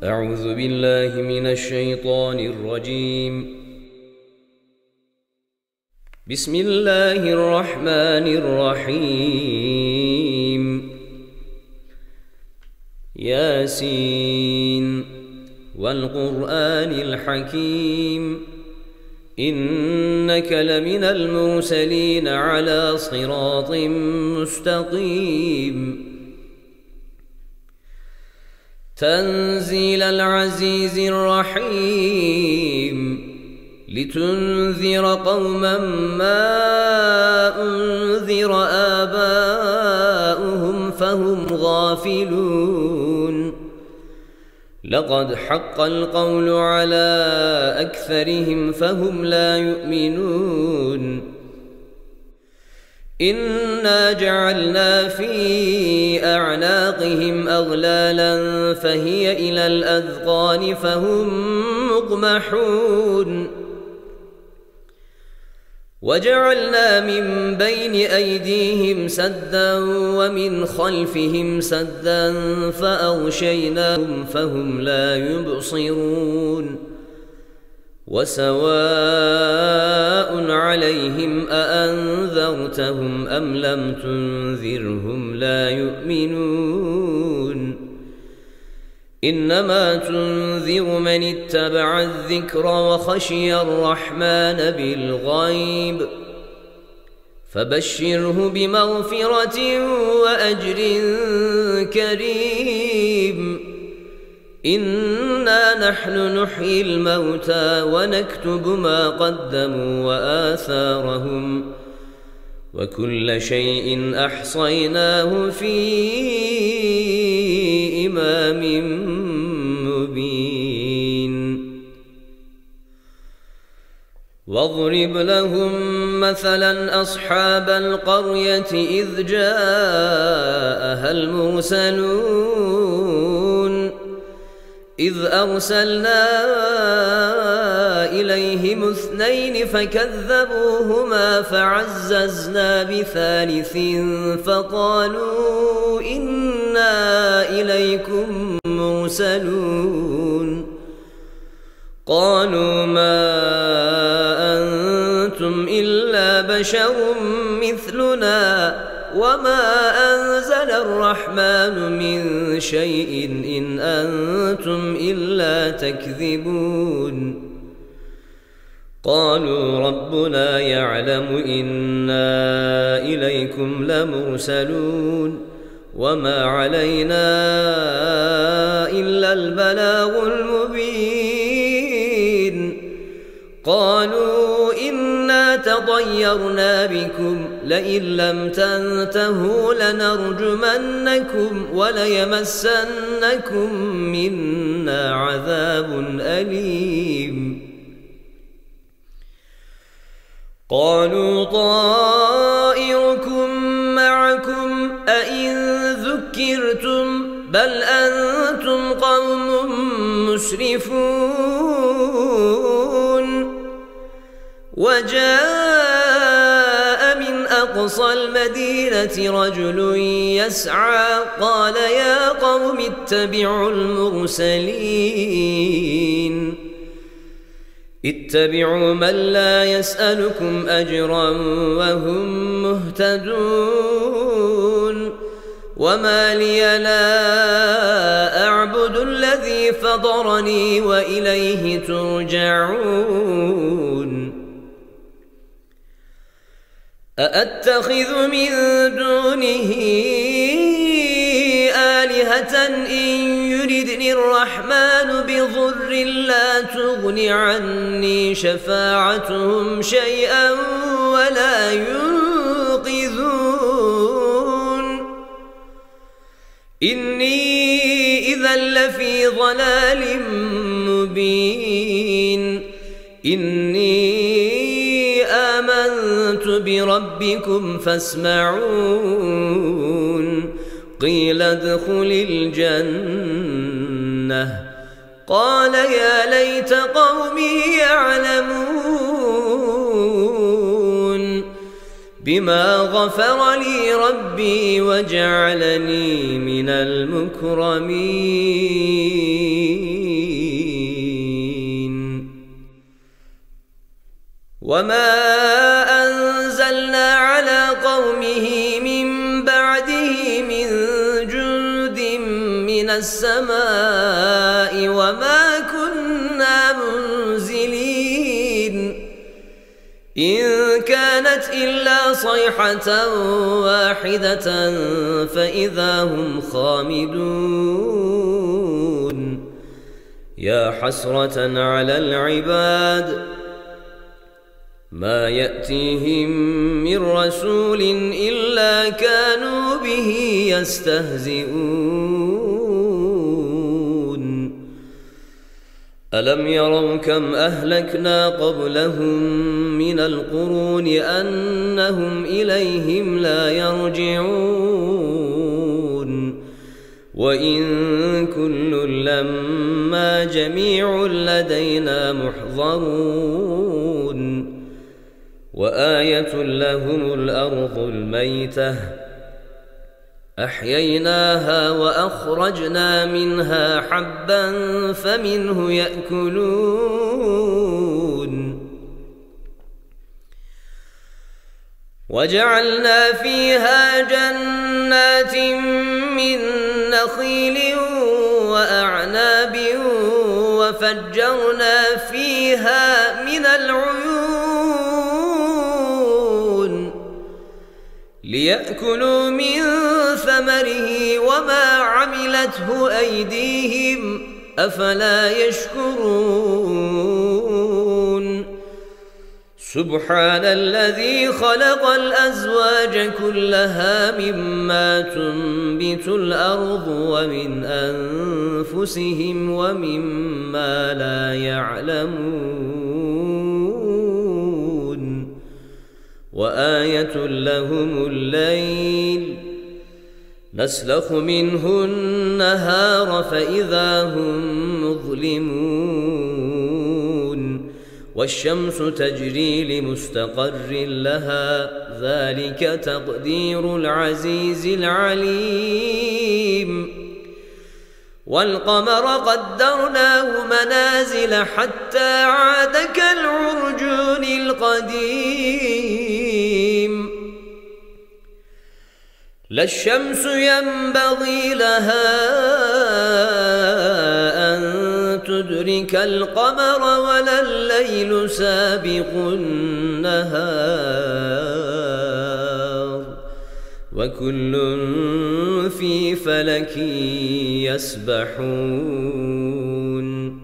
أعوذ بالله من الشيطان الرجيم. بسم الله الرحمن الرحيم. ياسين والقرآن الحكيم إنك لمن المرسلين على صراط مستقيم. تنزيل العزيز الرحيم لتنذر قوما ما أنذر آباؤهم فهم غافلون. لقد حق القول على أكثرهم فهم لا يؤمنون. إنا جعلنا في أعناقهم أغلالا فهي إلى الأذقان فهم مقمحون. وجعلنا من بين أيديهم سدا ومن خلفهم سدا فأغشيناهم فهم لا يبصرون. وسواء عليهم أأنذرتهم أم لم تنذرهم لا يؤمنون. إنما تنذر من اتبع الذكر وخشي الرحمن بالغيب فبشره بمغفرة وأجر كريم. إنا نحن نحيي الموتى ونكتب ما قدموا وآثارهم وكل شيء أحصيناه في إمام مبين. واضرب لهم مثلا أصحاب القرية إذ جاءها المرسلون إذ أرسلنا إليهم 2 فكذبوهما فعززنا بثالث فقالوا إنا إليكم مرسلون. قالوا ما أنتم إلا بشر مثلنا وما أنزل الرحمن من شيء إن أنتم إلا تكذبون. قالوا ربنا يعلم إنا إليكم لمرسلون وما علينا إلا البلاغ المبين. قالوا إنا تطيرنا بكم لئن لم تنتهوا لنرجمنكم وليمسنكم منا عذاب أليم. قالوا طائركم معكم أئن ذكرتم بل أنتم قوم مسرفون. وجاء من أقصى المدينة رجل يسعى قال يا قوم اتبعوا المرسلين اتبعوا من لا يسألكم أجرا وهم مهتدون. وما لي لا أعبد الذي فطرني وإليه ترجعون. أأتخذ من دونه آلهة إن يردني الرحمن بضر لا تغن عني شفاعتهم شيئا ولا ينقذون. إني إذا لفي ضلال مبين. إني آمنت بربكم فاسمعون. قيل ادخل الجنة قال يا ليت قومي يعلمون. بما غفر لي ربي وجعلني من المكرمين. وما أنزلنا على قومه من بعده من جند من السماء وما كنا منزلين إن كانت إلا صيحة واحدة فإذا هم خامدون يا حسرة على العباد ما يأتيهم من رسول إلا كانوا به يستهزئون ألم يروا كم أهلكنا قبلهم من القرون أنهم إليهم لا يرجعون وإن كل لما جميع لدينا محضرون وآية لهم الأرض الميتة أحييناها وأخرجنا منها حبا فمنه يأكلون وجعلنا فيها جنات من نخيل وأعناب وفجرنا فيها من العيون ليأكلوا من ثمره وما عملته أيديهم أفلا يشكرون سبحان الذي خلق الأزواج كلها مما تنبت الأرض ومن أنفسهم ومما لا يعلمون وآية لهم الليل نسلخ منه النهار فإذا هم مظلمون والشمس تجري لمستقر لها ذلك تقدير العزيز العليم والقمر قدرناه منازل حتى عاد كالعرجون القديم لا الشمس ينبغي لها أن تدرك القمر ولا الليل سابق النهار وكل في فلك يسبحون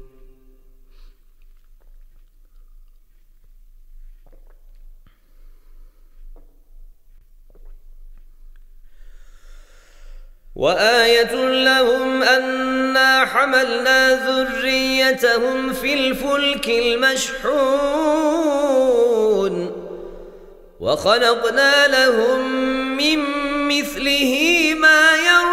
وآية لهم أنا حملنا ذريتهم في الفلك المشحون وخلقنا لهم من مثله ما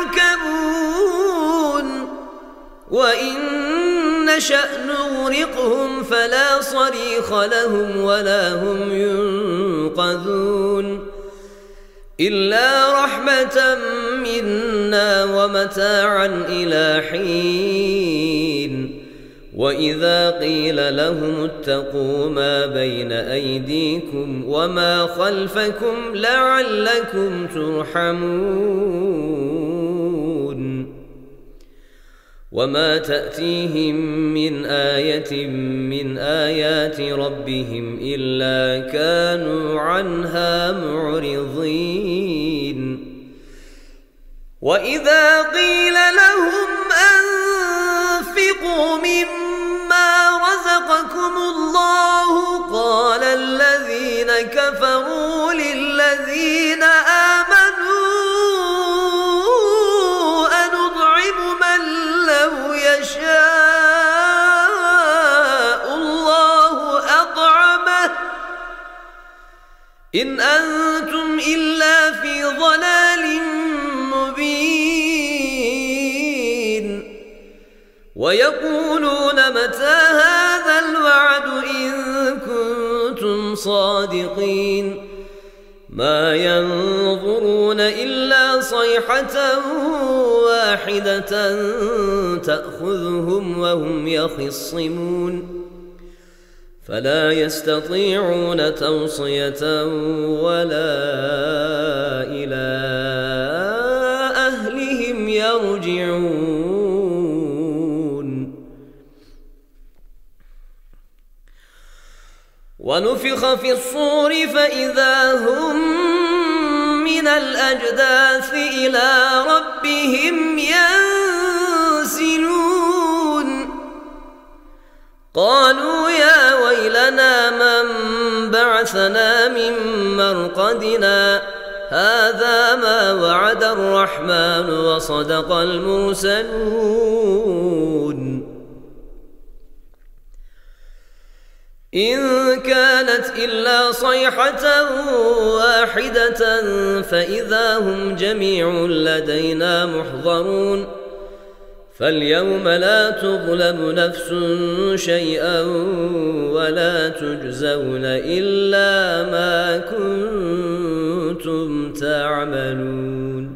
يركبون وإن نشأ نغرقهم فلا صريخ لهم ولا هم ينقذون إلا رحمة منا ومتاعا إلى حين وإذا قيل لهم اتقوا ما بين أيديكم وما خلفكم لعلكم ترحمون وما تأتيهم من آية من آيات ربهم إلا كانوا عنها معرضين وإذا قيل لهم أنفقوا مما رزقكم الله قال الذين كفروا للذين آمنوا أنطعم من لو يشاء الله أطعمه إن أنتم إلا في ضلال مبين ويقولون متى هذا الوعد إن كنتم صادقين ما ينظرون إلا صيحة واحدة تأخذهم وهم يخصمون فلا يستطيعون توصية ولا إلى أهلهم يرجعون. ونفخ في الصور فإذا هم من الأجداث إلى ربهم ينسلون. قالوا يا ويلنا من بعثنا من مرقدنا هذا ما وعد الرحمن وصدق المرسلون. إن كانت إلا صيحة واحدة فإذا هم جميع لدينا محضرون. فاليوم لا تظلم نفس شيئا ولا تجزون إلا ما كنتم تعملون.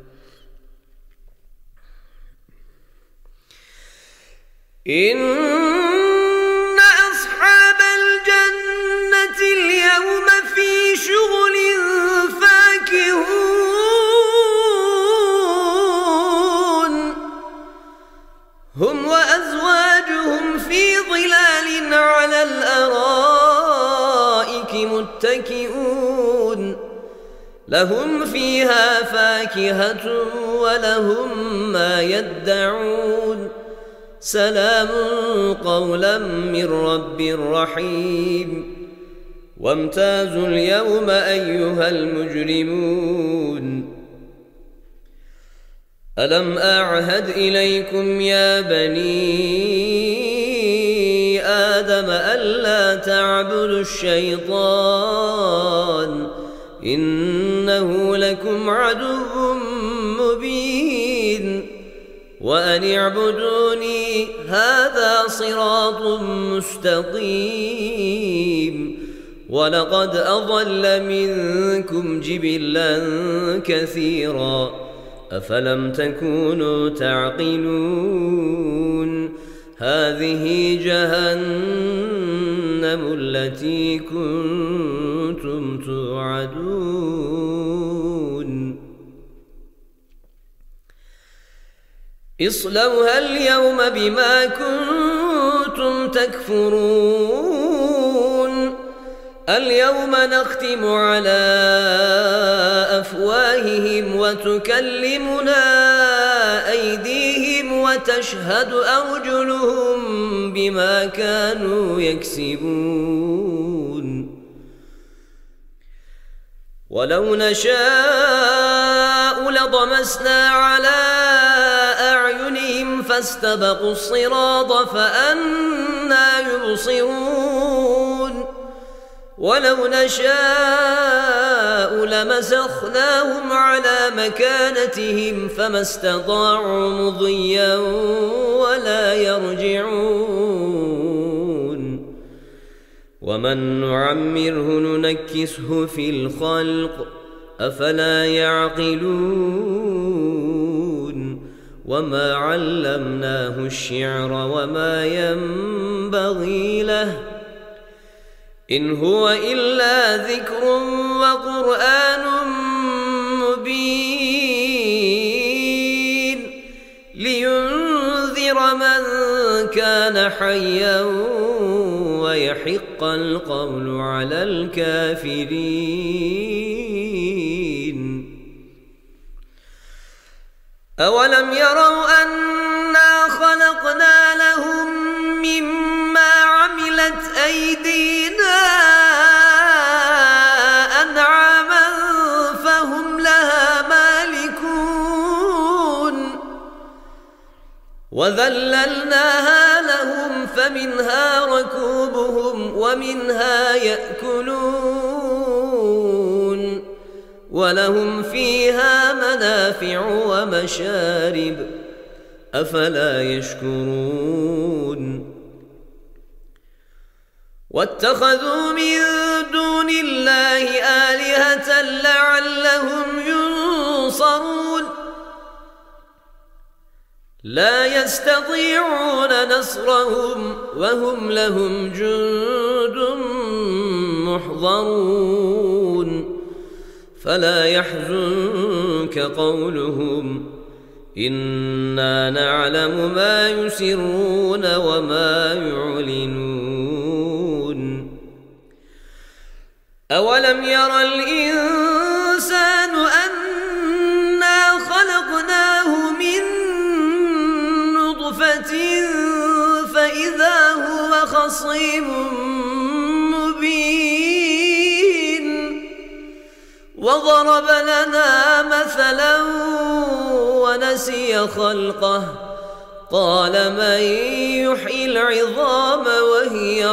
إن أصحاب الجنة اليوم في شغل فاكهون. هم وأزواجهم في ظلال على الأرائك متكئون. لهم فيها فاكهة ولهم ما يدعون. سلام قولا من رب رحيم. وامتازوا اليوم أيها المجرمون. ألم أعهد إليكم يا بني آدم ألا تعبدوا الشيطان إنه لكم عدو مبين. وأن اعبدوني هذا صراط مستقيم. ولقد أضل منكم جبلا كثيرا أفلم تكونوا تعقلون. هذه جهنم التي كنتم توعدون. اصلوها اليوم بما كنتم تكفرون. اليوم نختم على أفواههم وتكلمنا أيديهم وتشهد أرجلهم بما كانوا يكسبون. ولو نشاء لطمسنا على أعينهم فاستبقوا الصراط فأنى يبصرون. ولو نشاء لمسخناهم على مكانتهم فما استطاعوا مضيا ولا يرجعون. ومن نعمره ننكسه في الخلق أفلا يعقلون. وما علمناه الشعر وما ينبغي له إن هو إلا ذكر وقرآن مبين لينذر من كان حيا ويحق القول على الكافرين. أولم يروا أنا خلقنا لهم مما عملت أيدينا أنعاما فهم لها مالكون. وذللناها لهم فمنها ركوبهم ومنها يأكلون. ولهم فيها منافع ومشارب أفلا يشكرون. واتخذوا من دون الله آلهة لعلهم ينصرون. لا يستطيعون نصرهم وهم لهم جند محضرون فلا يحزنك قولهم إنا نعلم ما يسرون وما يعلنون أولم ير الإنسان أنا خلقناه من نطفة فإذا هو خصيم مبين وضرب لنا مثلا ونسي خلقه قال من يحيي العظام وهي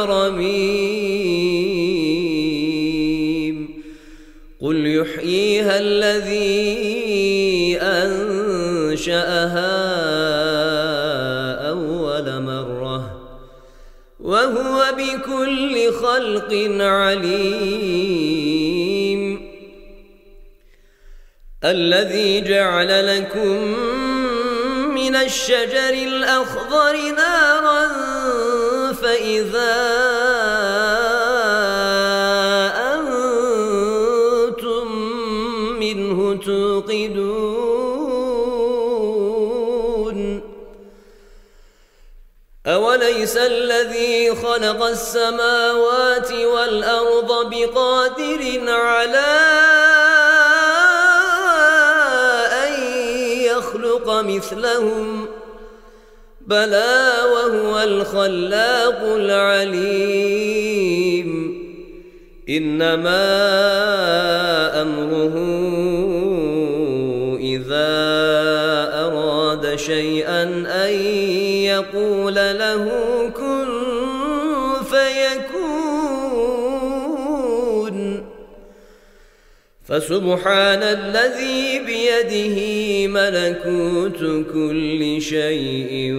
رميم قل يحييها الذي أنشأها أول مرة وهو بكل خلق عليم الذي جعل لكم من الشجر الأخضر نارا فإذا أنتم منه توقدون أوليس الذي خلق السماوات والأرض بقادر على مثلهم بلى وهو الخلاق العليم إنما أمره إذا أراد شيئا أن يقول له كن فيكون فسبحان الذي بيده ملكوت كل شيء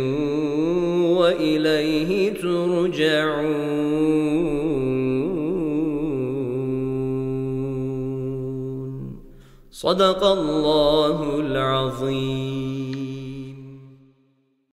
وإليه ترجعون صدق الله العظيم.